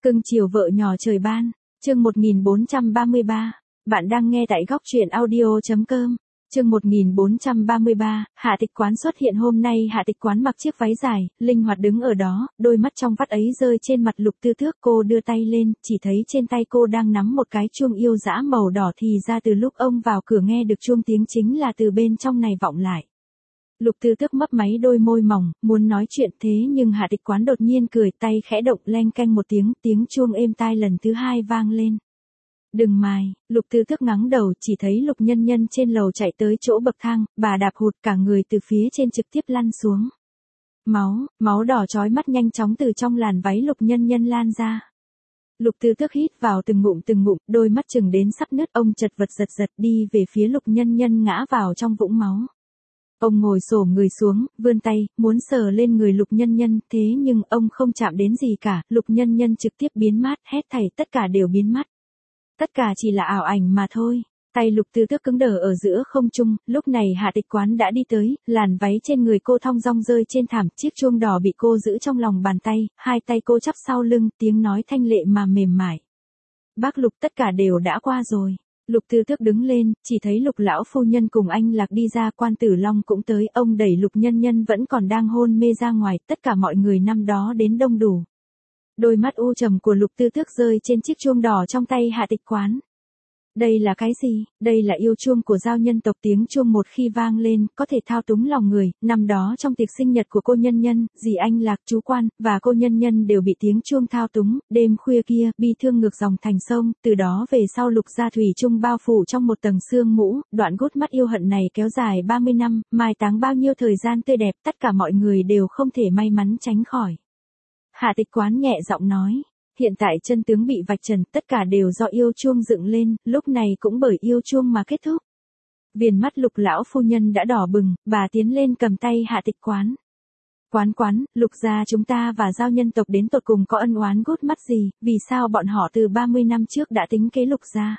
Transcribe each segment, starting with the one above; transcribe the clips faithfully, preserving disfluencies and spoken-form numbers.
Cưng chiều vợ nhỏ trời ban, chương một nghìn bốn trăm ba mươi ba. Bạn đang nghe tại góc truyện audio.com. Chương một nghìn bốn trăm ba mươi ba, Hạ Tịch Quán xuất hiện. Hôm nay Hạ Tịch Quán mặc chiếc váy dài, linh hoạt đứng ở đó, đôi mắt trong vắt ấy rơi trên mặt Lục Tư Thước. Cô đưa tay lên, chỉ thấy trên tay cô đang nắm một cái chuông yêu dã màu đỏ, thì ra từ lúc ông vào cửa nghe được chuông tiếng chính là từ bên trong này vọng lại. Lục Tư Thước mấp máy đôi môi mỏng, muốn nói chuyện, thế nhưng Hạ Tịch Quán đột nhiên cười, tay khẽ động, leng keng một tiếng, tiếng chuông êm tai lần thứ hai vang lên. Đừng mài, Lục Tư Thước ngắng đầu, chỉ thấy Lục Nhân Nhân trên lầu chạy tới chỗ bậc thang, bà đạp hụt cả người từ phía trên trực tiếp lăn xuống. Máu, máu đỏ chói mắt nhanh chóng từ trong làn váy Lục Nhân Nhân lan ra. Lục Tư Thước hít vào từng ngụm từng ngụm, đôi mắt chừng đến sắp nứt, ông chật vật giật giật đi về phía Lục Nhân Nhân ngã vào trong vũng máu. Ông ngồi xổm người xuống, vươn tay, muốn sờ lên người Lục Nhân Nhân, thế nhưng ông không chạm đến gì cả, Lục Nhân Nhân trực tiếp biến mất, hết thảy tất cả đều biến mất. Tất cả chỉ là ảo ảnh mà thôi. Tay Lục Tư Thước cứng đờ ở giữa không trung, lúc này Hạ Tịch Quán đã đi tới, làn váy trên người cô thong dong rơi trên thảm, chiếc chuông đỏ bị cô giữ trong lòng bàn tay, hai tay cô chắp sau lưng, tiếng nói thanh lệ mà mềm mại. Bác Lục, tất cả đều đã qua rồi. Lục Tư Thước đứng lên, chỉ thấy Lục lão phu nhân cùng anh Lạc đi ra, Quan Tử Long cũng tới, ông đẩy Lục Nhân Nhân vẫn còn đang hôn mê ra ngoài, tất cả mọi người năm đó đến đông đủ. Đôi mắt u trầm của Lục Tư Thước rơi trên chiếc chuông đỏ trong tay Hạ Tịch Quán. Đây là cái gì? Đây là yêu chuông của Giao nhân tộc, tiếng chuông một khi vang lên, có thể thao túng lòng người. Năm đó trong tiệc sinh nhật của cô Nhân Nhân, dì anh Lạc, chú Quan, và cô Nhân Nhân đều bị tiếng chuông thao túng. Đêm khuya kia, bi thương ngược dòng thành sông, từ đó về sau Lục gia thủy chung bao phủ trong một tầng sương mũ. Đoạn gút mắt yêu hận này kéo dài ba mươi năm, mai táng bao nhiêu thời gian tươi đẹp, tất cả mọi người đều không thể may mắn tránh khỏi. Hạ Tịch Quán nhẹ giọng nói. Hiện tại chân tướng bị vạch trần, tất cả đều do yêu chuông dựng lên, lúc này cũng bởi yêu chuông mà kết thúc. Viền mắt Lục lão phu nhân đã đỏ bừng, bà tiến lên cầm tay Hạ Tịch Quán. Quán quán, Lục gia chúng ta và Giao nhân tộc đến tột cùng có ân oán gút mắt gì, vì sao bọn họ từ ba mươi năm trước đã tính kế Lục gia?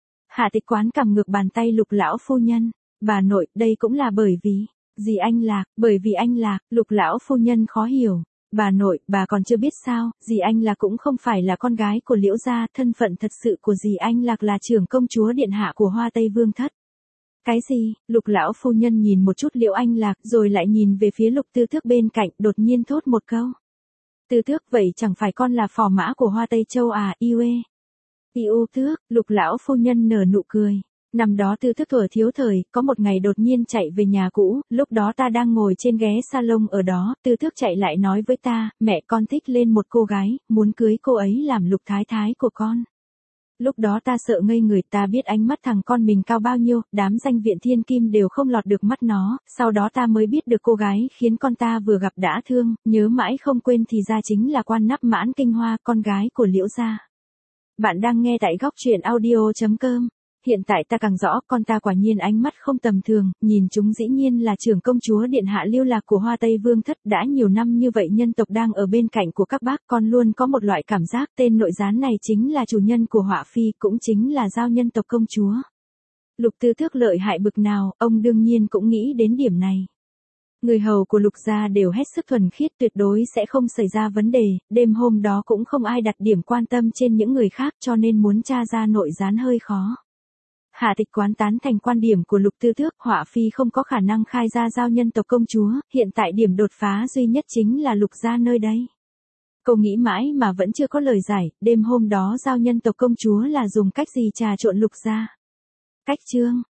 Hạ Tịch Quán cầm ngược bàn tay Lục lão phu nhân. Bà nội, đây cũng là bởi vì, dì anh Lạc, bởi vì anh Lạc, Lục lão phu nhân khó hiểu. Bà nội, bà còn chưa biết sao, dì anh Lạc cũng không phải là con gái của Liễu gia, thân phận thật sự của dì anh Lạc là trưởng công chúa điện hạ của Hoa Tây Vương thất. Cái gì? Lục lão phu nhân nhìn một chút Liễu Anh Lạc, rồi lại nhìn về phía Lục Tư Thước bên cạnh, đột nhiên thốt một câu. Tư Thước, vậy chẳng phải con là phò mã của Hoa Tây Châu à? Yêu ê. Yêu Thước, Lục lão phu nhân nở nụ cười. Năm đó Tư Thước thuở thiếu thời, có một ngày đột nhiên chạy về nhà cũ, lúc đó ta đang ngồi trên ghế salon ở đó, Tư Thước chạy lại nói với ta, mẹ con thích lên một cô gái, muốn cưới cô ấy làm Lục thái thái của con. Lúc đó ta sợ ngây người, ta biết ánh mắt thằng con mình cao bao nhiêu, đám danh viện thiên kim đều không lọt được mắt nó, sau đó ta mới biết được cô gái khiến con ta vừa gặp đã thương, nhớ mãi không quên thì ra chính là Quan Nắp Mãn Kinh Hoa, con gái của Liễu gia. Bạn đang nghe tại góc truyện audio.com. Hiện tại ta càng rõ, con ta quả nhiên ánh mắt không tầm thường, nhìn chúng dĩ nhiên là trưởng công chúa điện hạ Lưu Lạc của Hoa Tây Vương thất. Đã nhiều năm như vậy nhân tộc đang ở bên cạnh của các bác, con luôn có một loại cảm giác tên nội gián này chính là chủ nhân của họa phi, cũng chính là Giao nhân tộc công chúa. Lục Tư Thước lợi hại bực nào, ông đương nhiên cũng nghĩ đến điểm này. Người hầu của Lục gia đều hết sức thuần khiết, tuyệt đối sẽ không xảy ra vấn đề, đêm hôm đó cũng không ai đặt điểm quan tâm trên những người khác, cho nên muốn tra ra nội gián hơi khó. Hạ Tịch Quán tán thành quan điểm của Lục Tư Thước, họa phi không có khả năng khai ra Giao nhân tộc công chúa, hiện tại điểm đột phá duy nhất chính là Lục gia nơi đây. Cô nghĩ mãi mà vẫn chưa có lời giải, đêm hôm đó Giao nhân tộc công chúa là dùng cách gì trà trộn Lục gia? Cách chương,